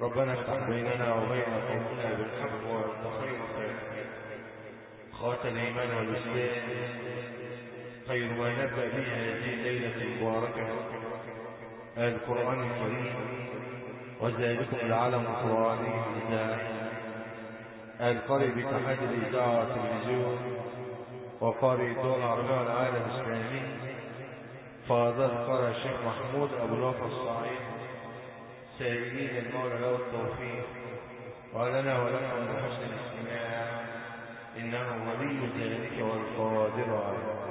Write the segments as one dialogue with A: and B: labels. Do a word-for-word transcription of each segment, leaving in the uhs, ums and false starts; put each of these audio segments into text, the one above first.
A: ربنا افتح بيننا وبين قومنا بالحق وانت خير الفاتحين. خاتم الايمان والاسلام خير ما نبدا به هذه الليله المباركه القران الكريم، وذلكم العالم القراني الاذاعي القارئ باتحاد الاذاعه والتلفزيون وقارئ الدول العربيه والعالم الاسلامي فاضل القارئ الشيخ محمود ابو الوفا الصعيد، سائلين المولى له التوفيق ولنا ولكم بحسن الاستماع، انه ولي ذلك والقادر عليه.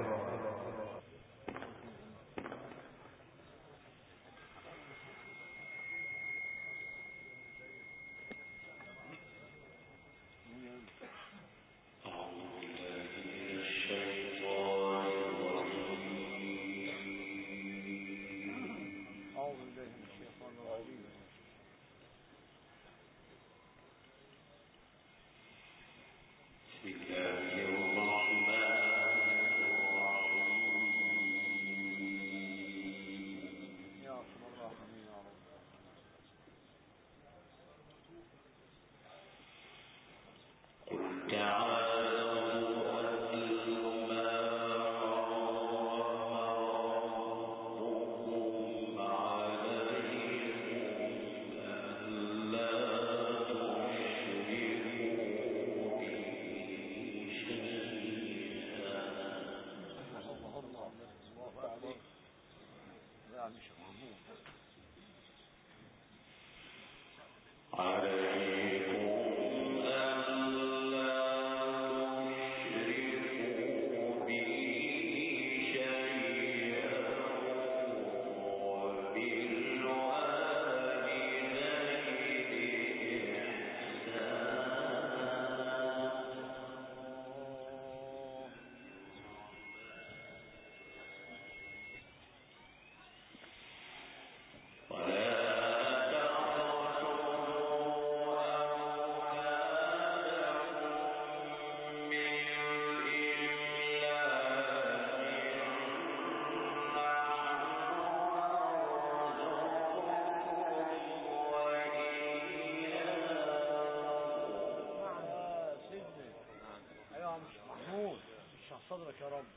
B: صدرك يا رب،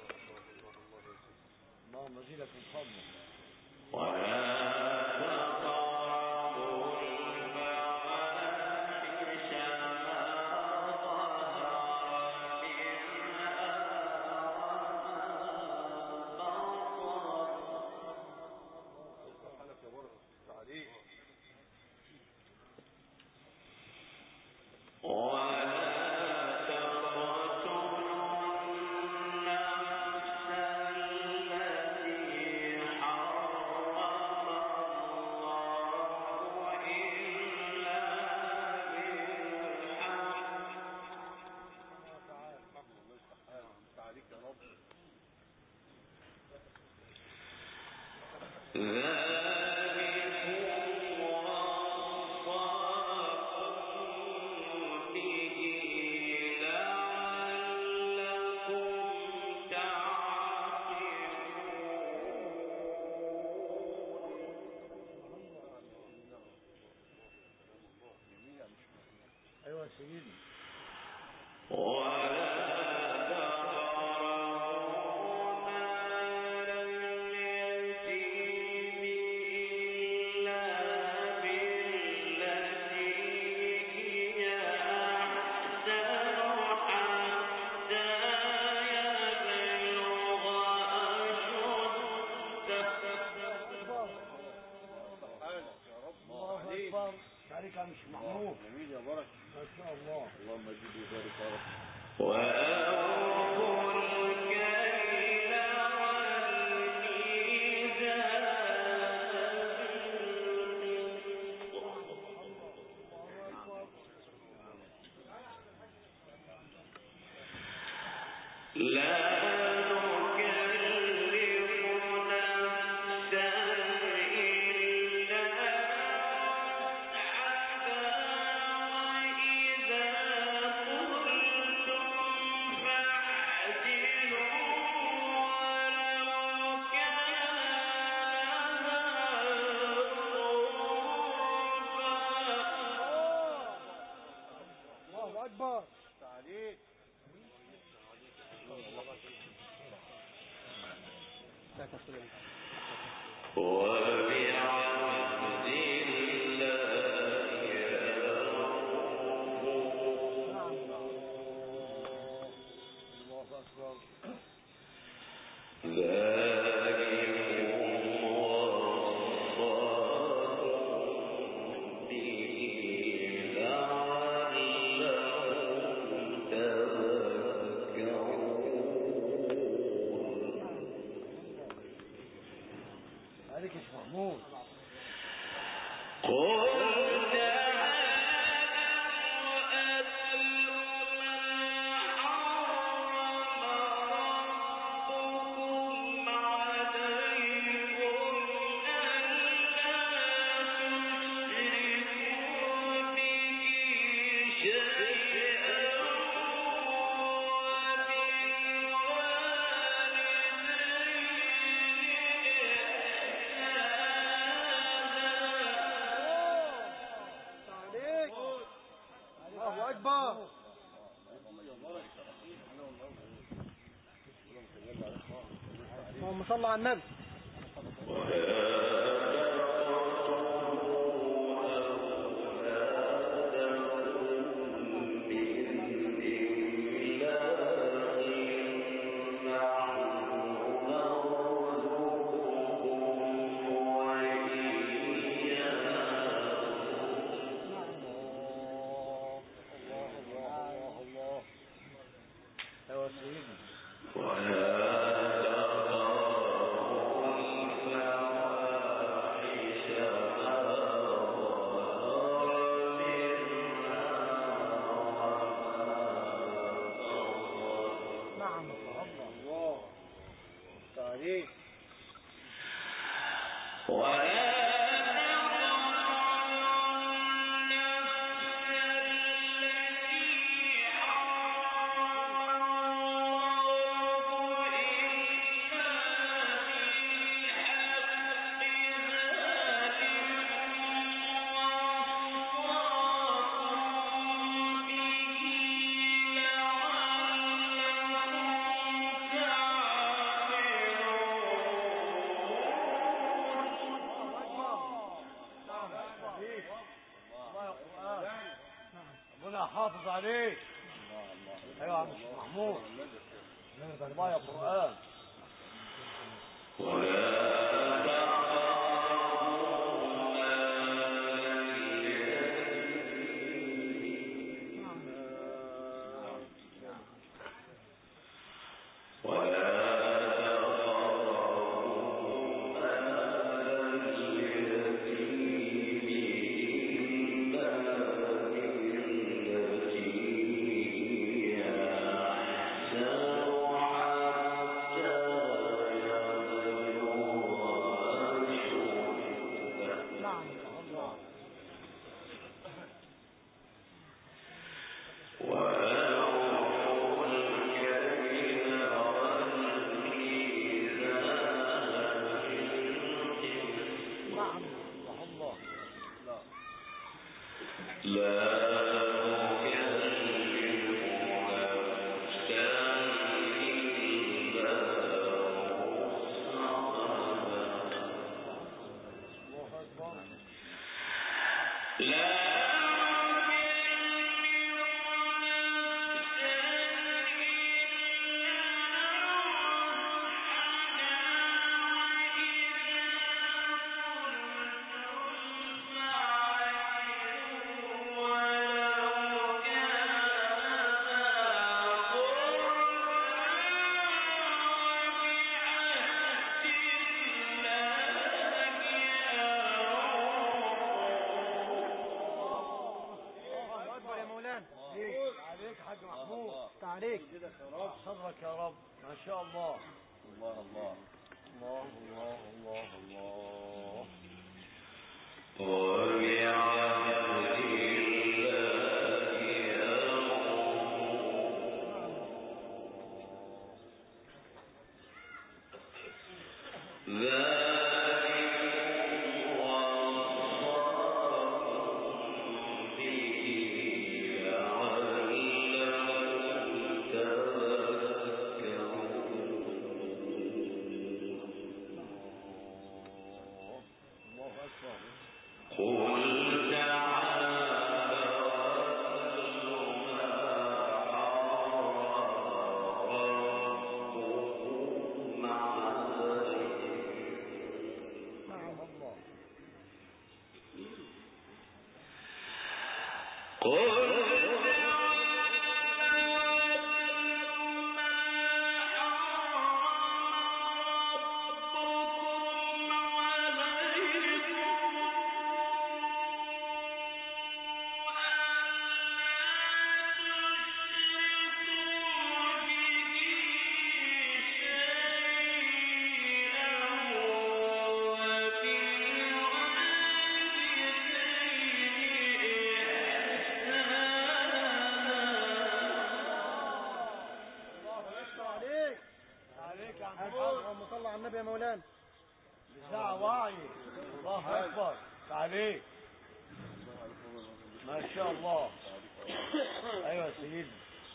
B: اللهم زيدك من فضلك. ولا تقربوا الفواحش ما ظهر منها وما بطن. أيوة سيدي. عليك مش محمود جميل يا بركه ما شاء الله. اللهم اجيب وبارك يا رب. وأوفوا الكيل والميزان لا
C: اللهم صل على النبي.
B: حافظ عليك. ايوه يا عم محمود، الله يا قرآن. صدرك يا رب، ما شاء الله. الله الله الله الله الله الله.
C: النبي يا مولانا.
B: ساعة وعي. الله أكبر عليك. ما شاء الله. أيوة سيدي.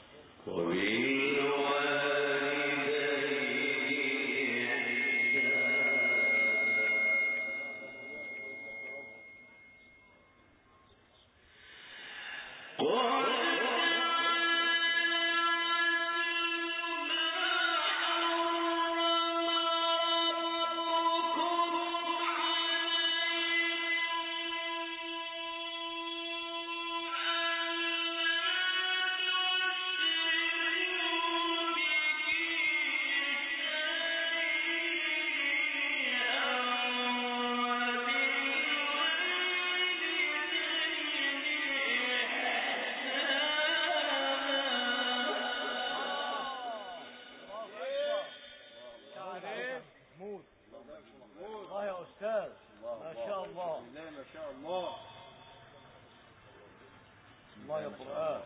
B: الله يا أستاذ. ما شاء الله. ما شاء الله. الله يا قرآن.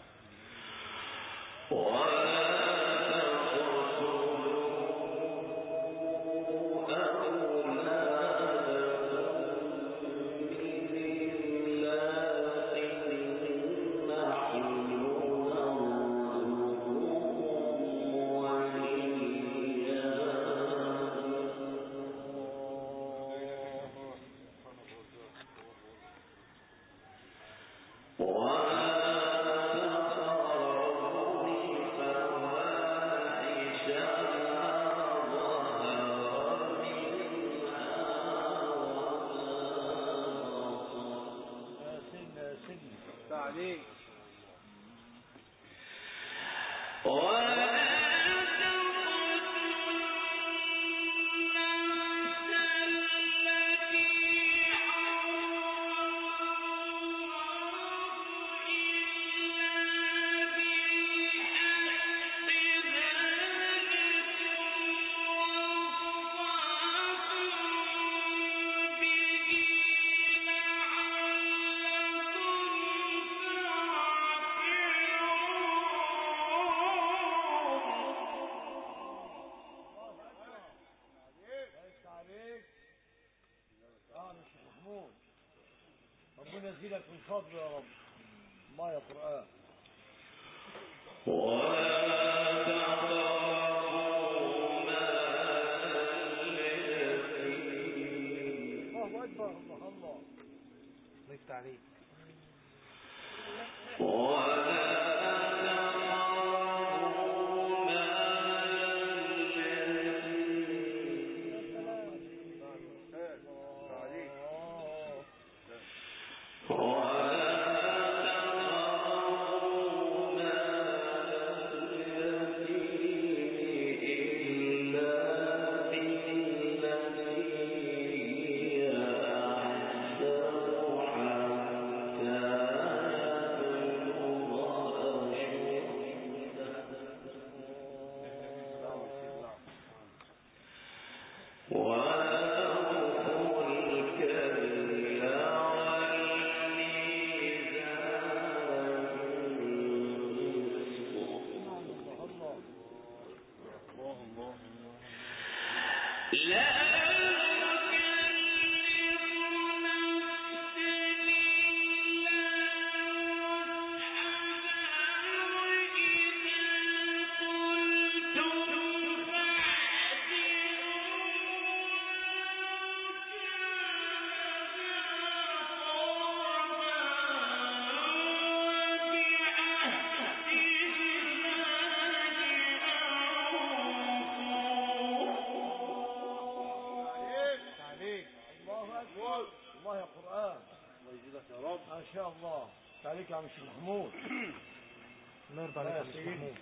B: ربنا يزيدك من فضله يا رب. الله يا قرآن. الله أكبر. الله الله. الله يفتح عليك. الله يا قرآن. الله يجزاك يا رب. ما شاء الله. عليك يا عم الشيخ محمود. الله يرضى عليك يا عم الشيخ محمود.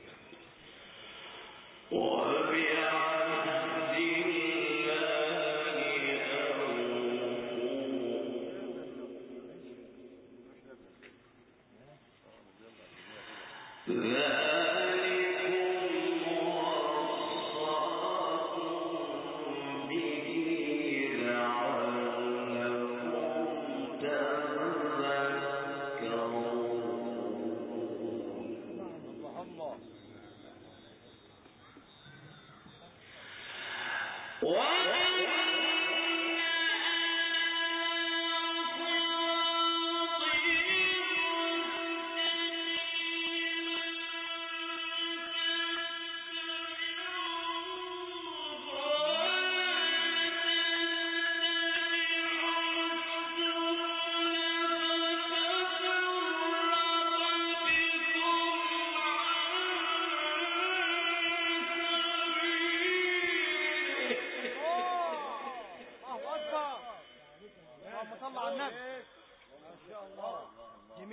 D: What?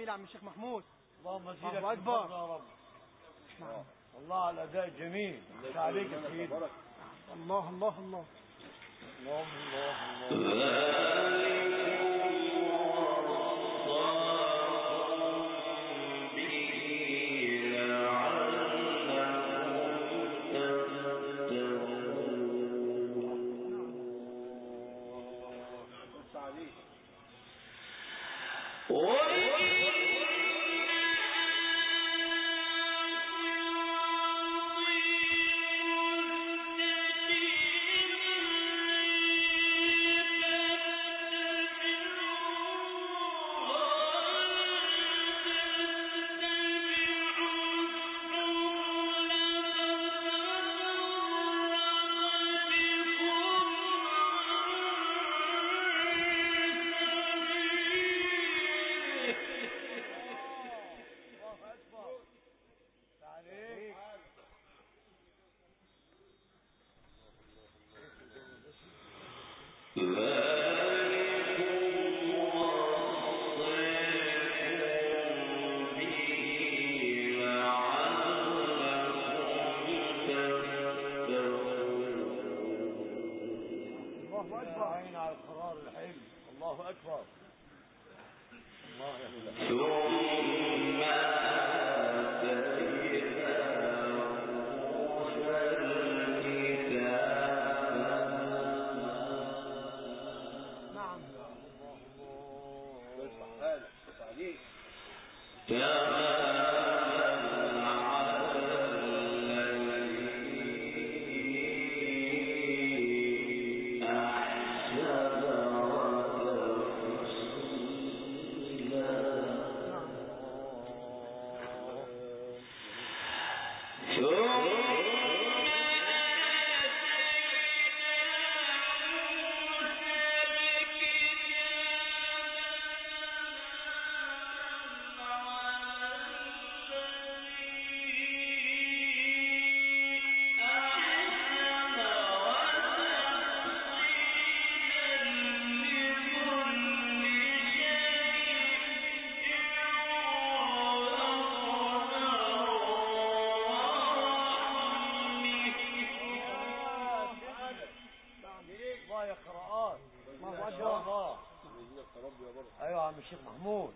C: يا عم الشيخ محمود.
B: اللهم زيدك
C: الله أكبر
B: يا رب. الله على الأداء الجميل. عليك يا سيدي.
C: الله الله الله
B: الله الله الله. ايوه يا عم الشيخ محمود.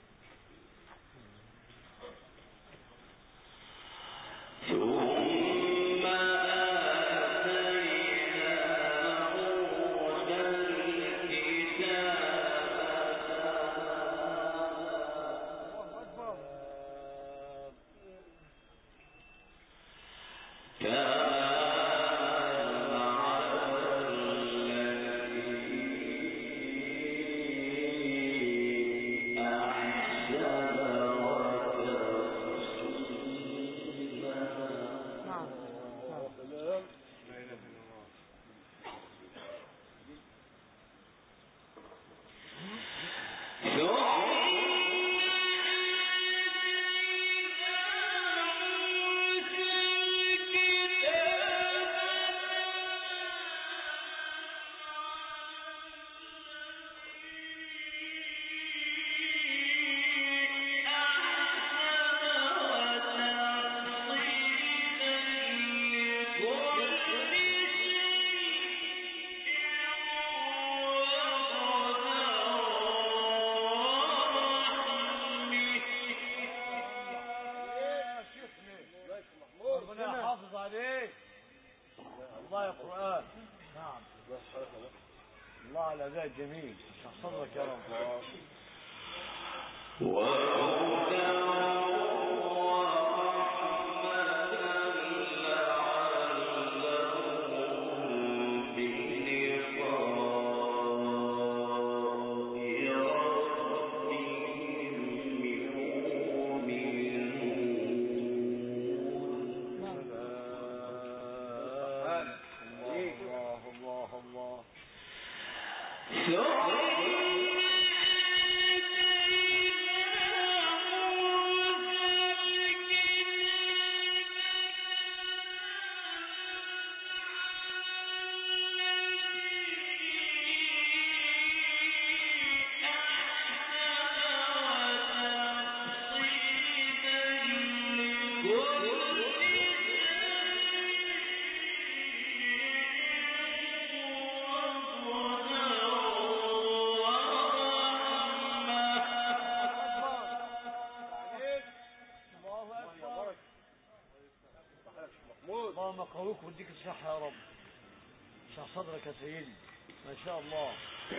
B: الله على ذا جميل. صدرك يا رب.
D: الله
B: اللهم يقويك ويديك الصحة يا رب. اشرح صدرك يا سيدي. ما شاء الله.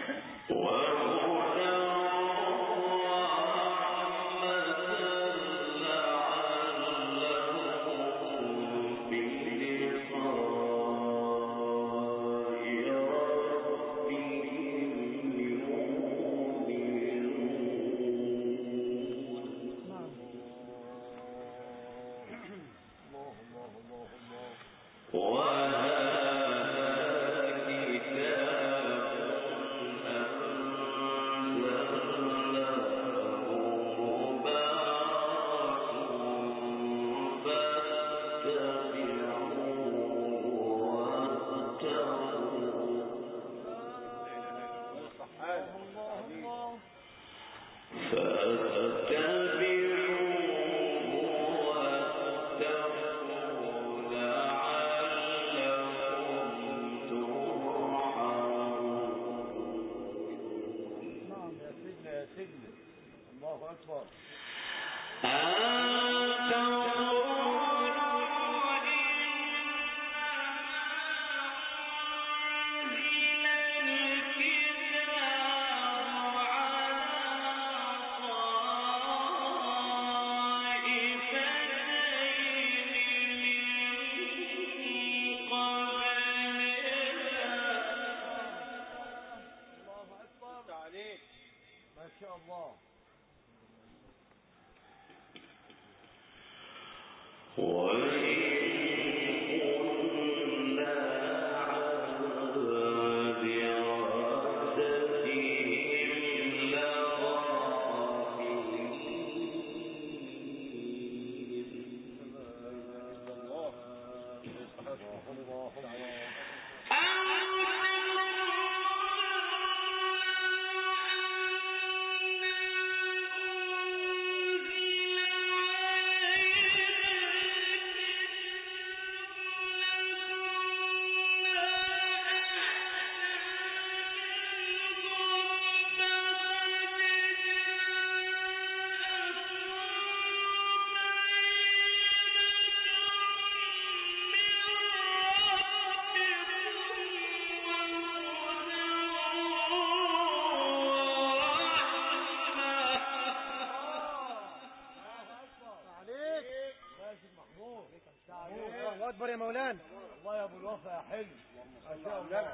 C: أكبر يا مولانا.
B: الله يا أبو الوفا يا حلو. ما شاء الله.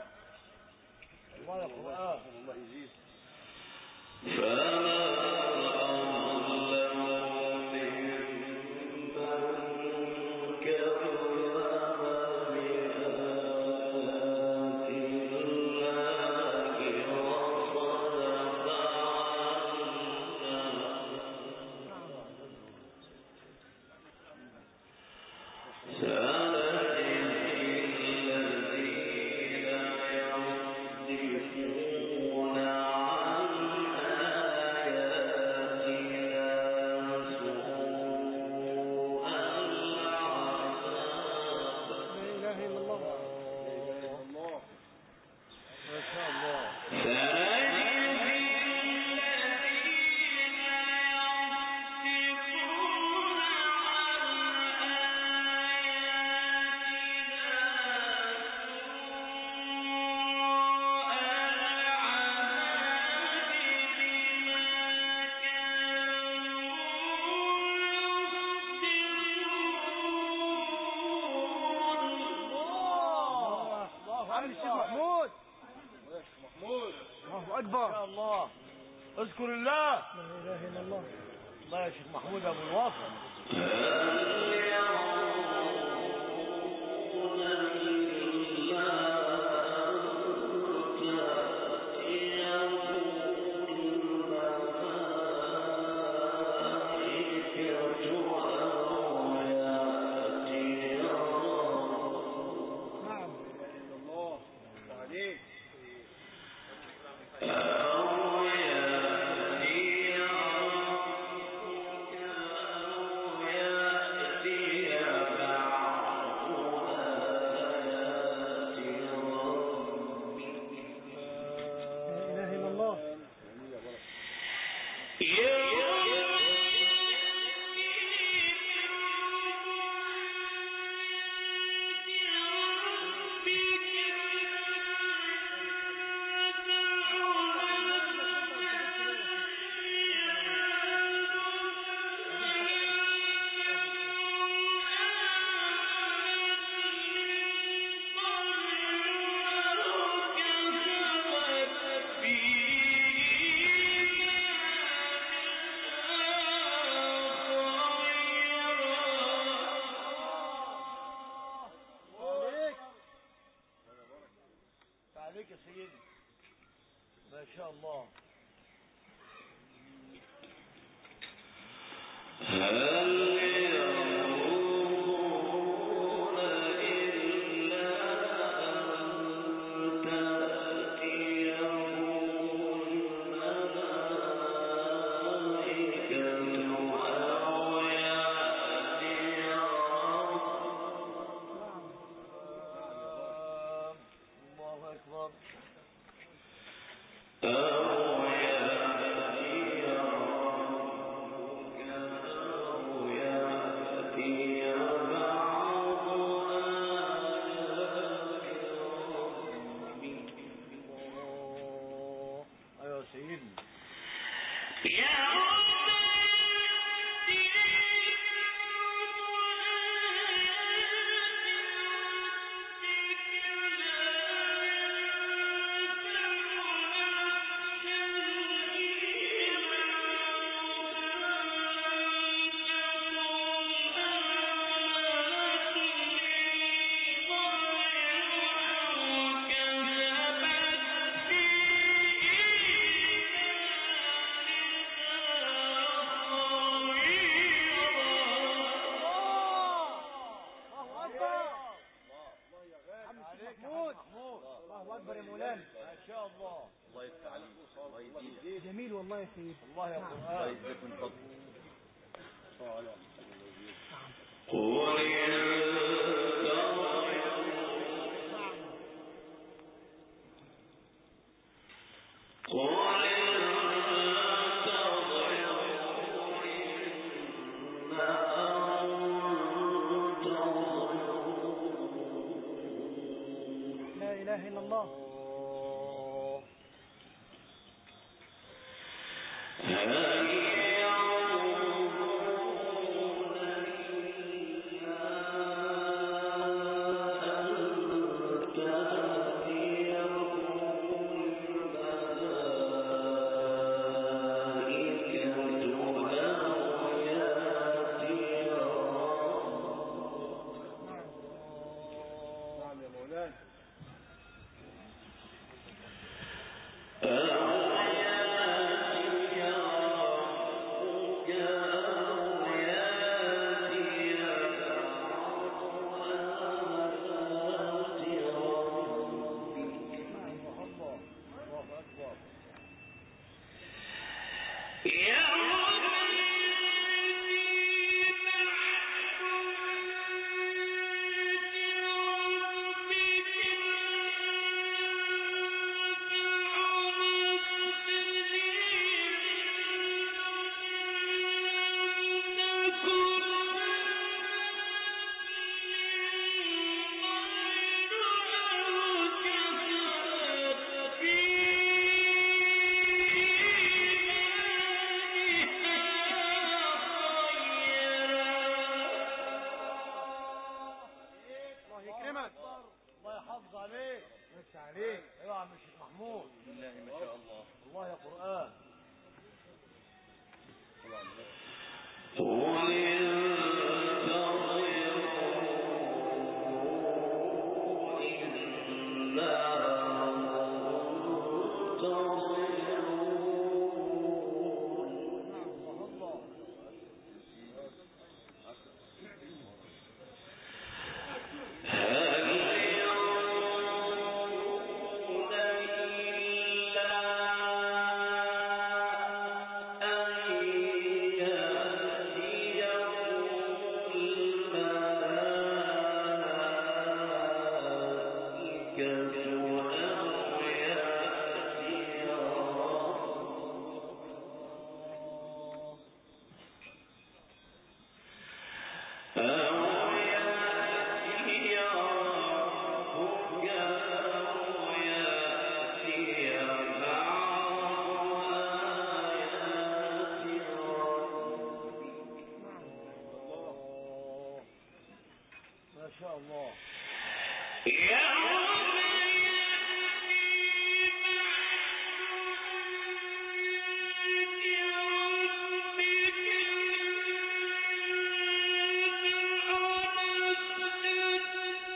B: الله يا قرآن. الله يزيد. اذكر الله.
C: لا اله الا الله.
B: الله يا شيخ محمود ابو الوفا. شاء الله.
C: جميل والله يا سيدي.
B: الله يا قرآن. الله يجزيك من فضلك.
C: لا إله إلا الله.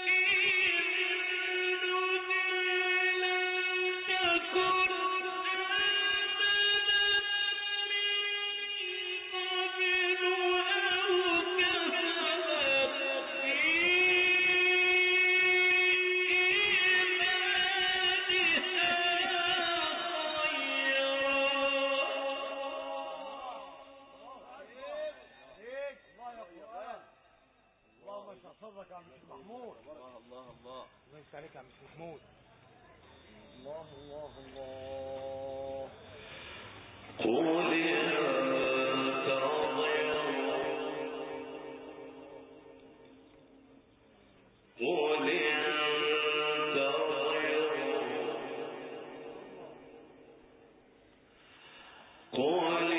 D: كن
B: صدرك يا عم الشيخ محمود.
D: الله الله الله
C: الله يفتح عليك يا عم الشيخ محمود.
B: الله الله الله.
E: قل انتظروا قل انتظروا قل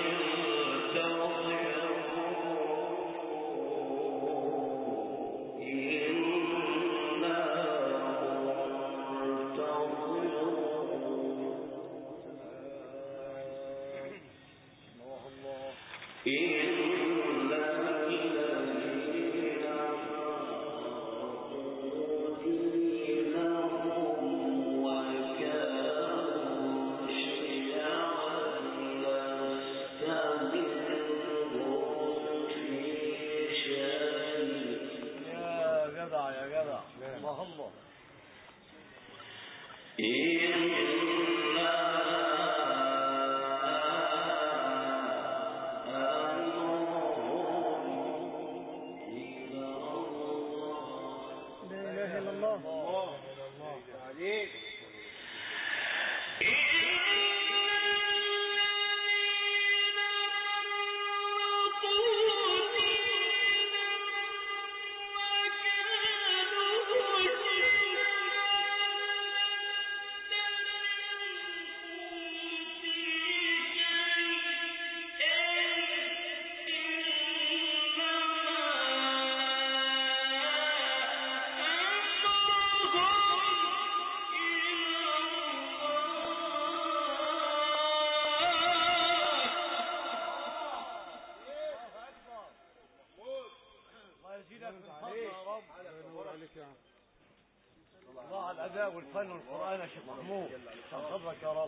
B: الله على الأداء والفن والقرآن يا شيخ محمود. عشان خاطرك يا رب.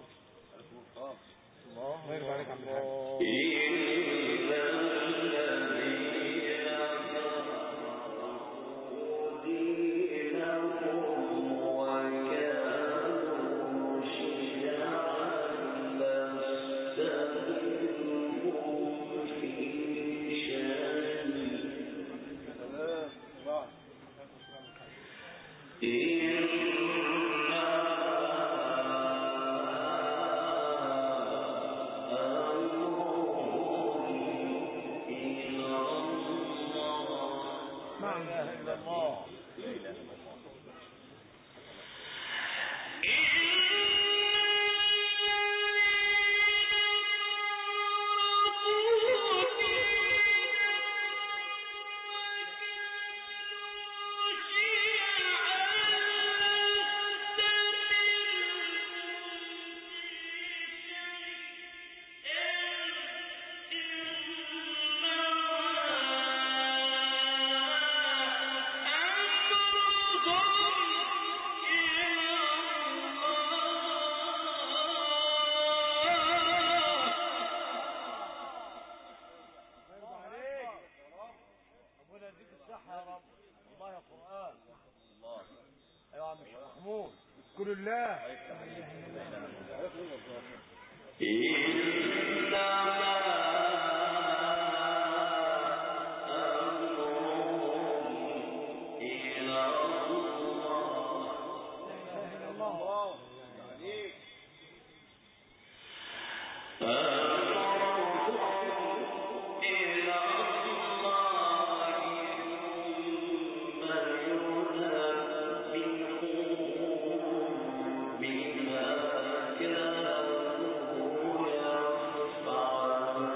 B: الله
C: يرضى عليك يا عم الحاج. اذكر الله.
E: بما كانوا يفعلون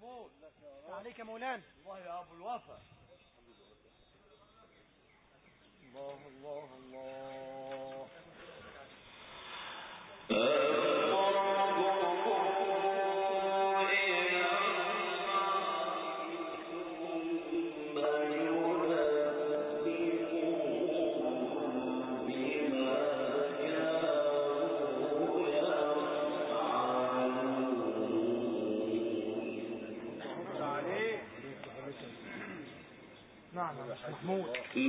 B: محمود.
C: عليك يا مولانا.
B: الله يا ابو الوفا. الله الله الله.
C: نعم يا محمود.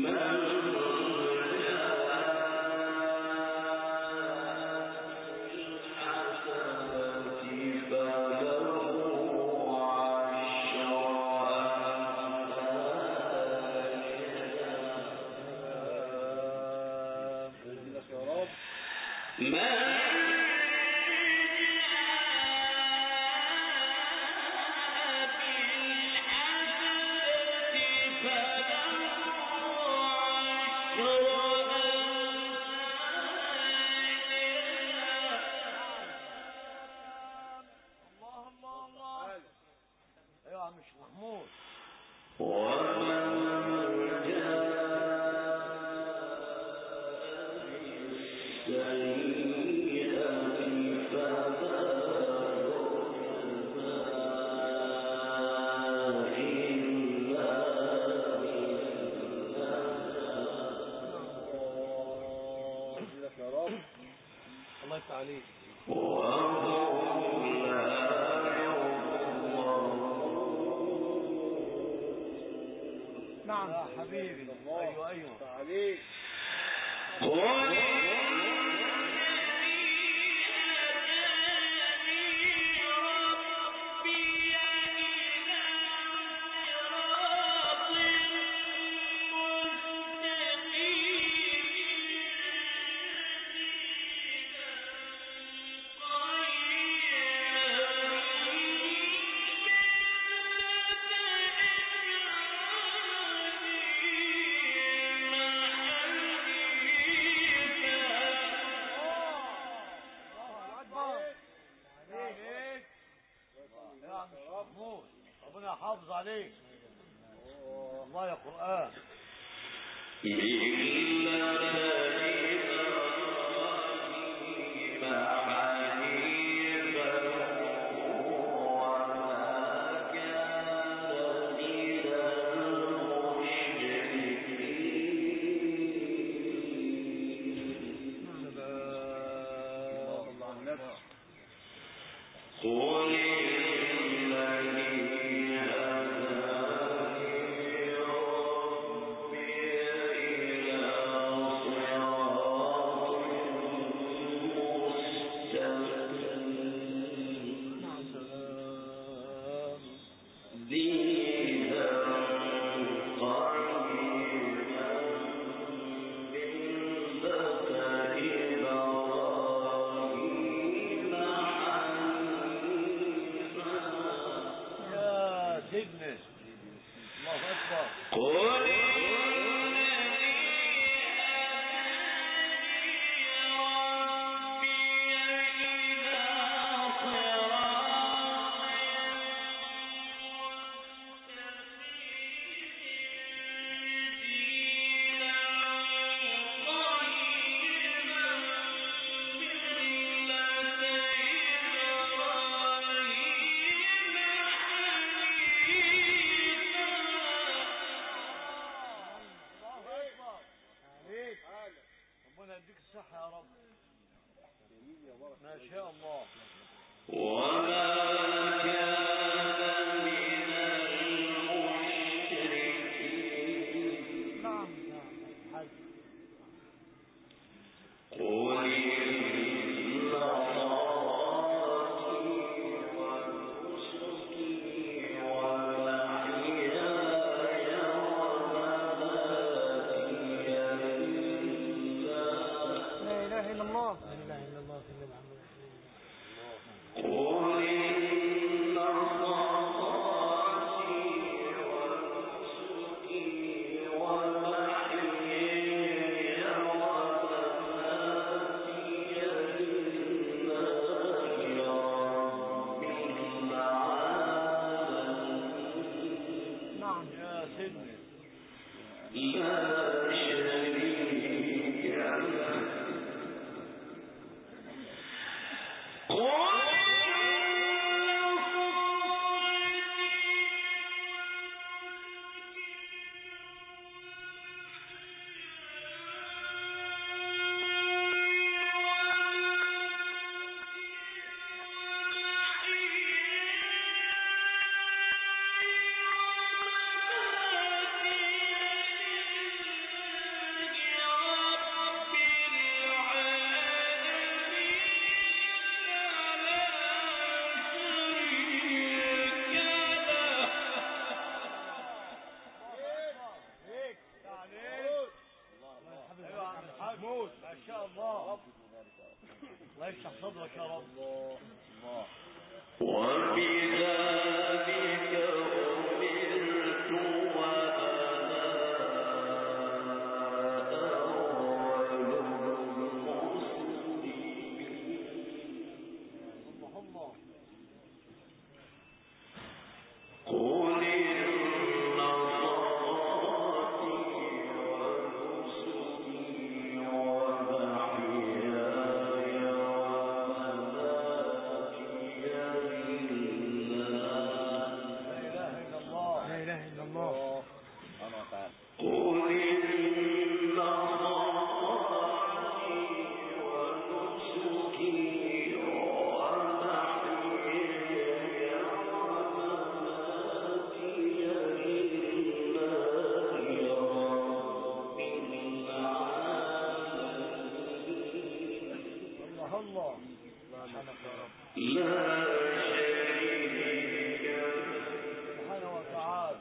B: الله يفتح عليك.
C: نعم
B: يا حبيبي. ايوه ايوه
C: عليك.
B: ربنا يحافظ عليك. الله يا قرآن. ربنا يديك الصحة يا رب. ما شاء الله.
E: وما كان من المشركين.
C: نعم نعم.
E: قل
C: لا إله إلا الله. لا إله إلا الله.
E: قل
B: شاء الله. الله يفتح صدرك يا رب. الله الله.
E: وبذلك أمرت وأنا أول المسلمين.
B: الله
E: قل إن صلاتي ونسكي ومحياي ومماتي لله.
B: لا إله إلا الله.
C: لا إله إلا الله.
B: أنا تعالى.
E: قل إن صلاتي ونسكي
B: الله سبحانك يا رب.
E: لا شريك
B: سبحانه وتعالى.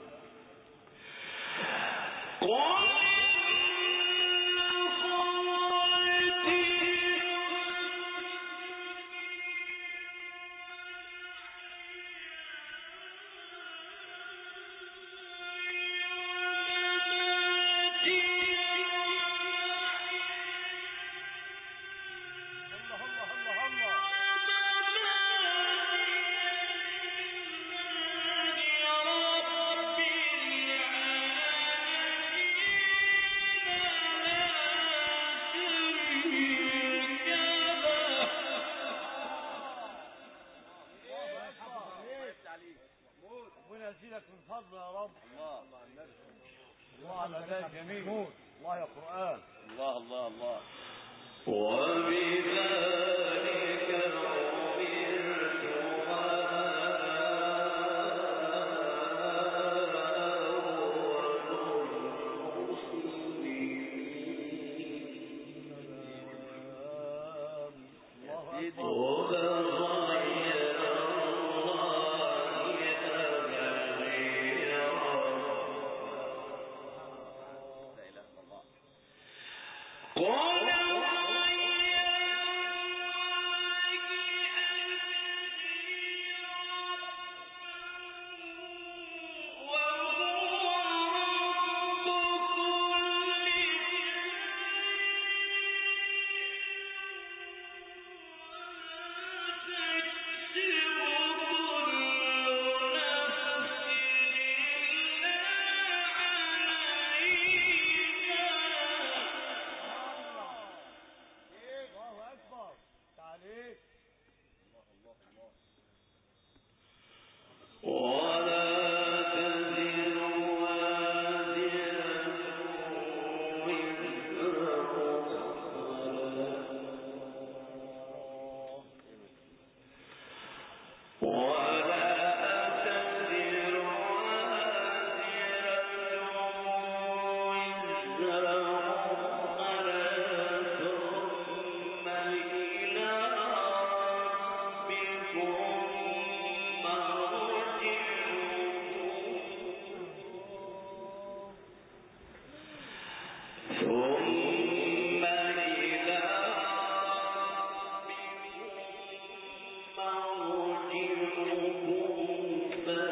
B: ربنا يزيدك من فضل يا رب. الله الله على ذلك جميل. الله يا قرآن. الله الله الله.
E: وبذلك أمرت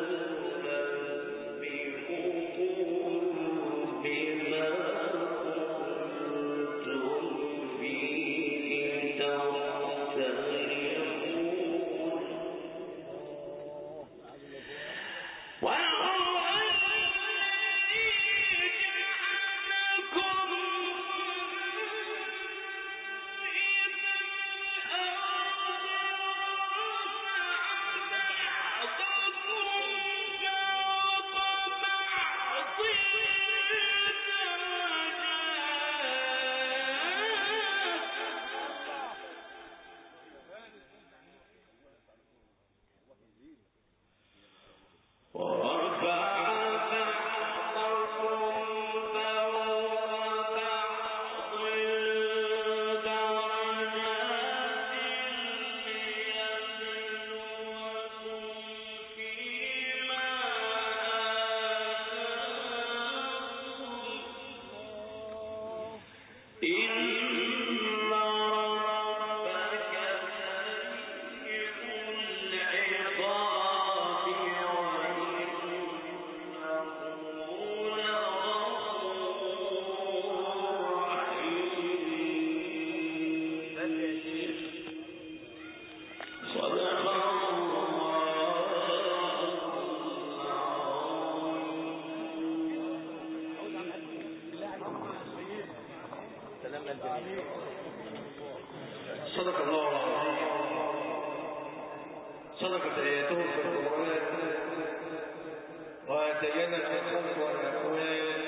E: بما
A: صدق الله العظيم، صدقت آياته في القرآن، وتجنت في الخلق والأكوان،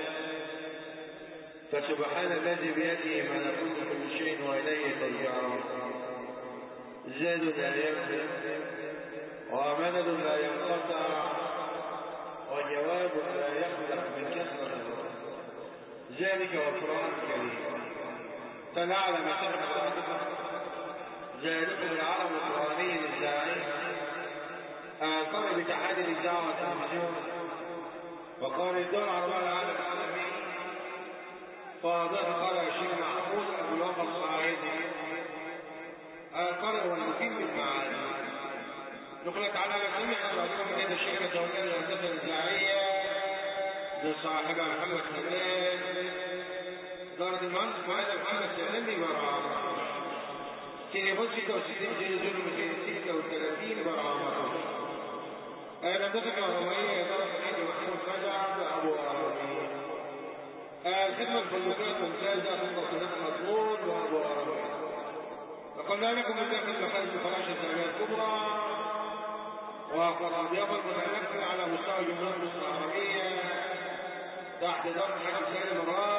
A: فسبحان الذي بيده ملكوت كل شيء وإليه ترجعون. زاد لا ينفد ومدد لا ينقطع وجواب لا يخلق من كثرة ذلك والقرآن الكريم. فلعل مسافة ذلكم العالم القرآني للداعين أعترف بتحدي الإذاعة والتلفزيون وقال الدول العربية العالم العالمي وأضاف قال الشيخ محمود أبو الوفا الصاعدي القارئ والمقيم بالمعاني. نقلت على مسلمة أبراكم من هذا الشيخ تولى الهندسة الإذاعية لصاحبها محمد سلام دارة المهندس معاذ محمد سلام برامة تليفون ستة وستين زيرو زيرو مئتين ستة وثلاثين برامة. الهندسة الكهربائية إدارة الحاج محمود فجع بأبو أرامي. الخدمة الفندقية الممتازة خدمة مطلوب بأبو أرامي. وقلنا لكم من داخل مخارج الفراشة الثانية الكبرى وقد أضياف المتنقل على مستوى جمهورية مصر العربية تحت إدارة الحاج سالم الراس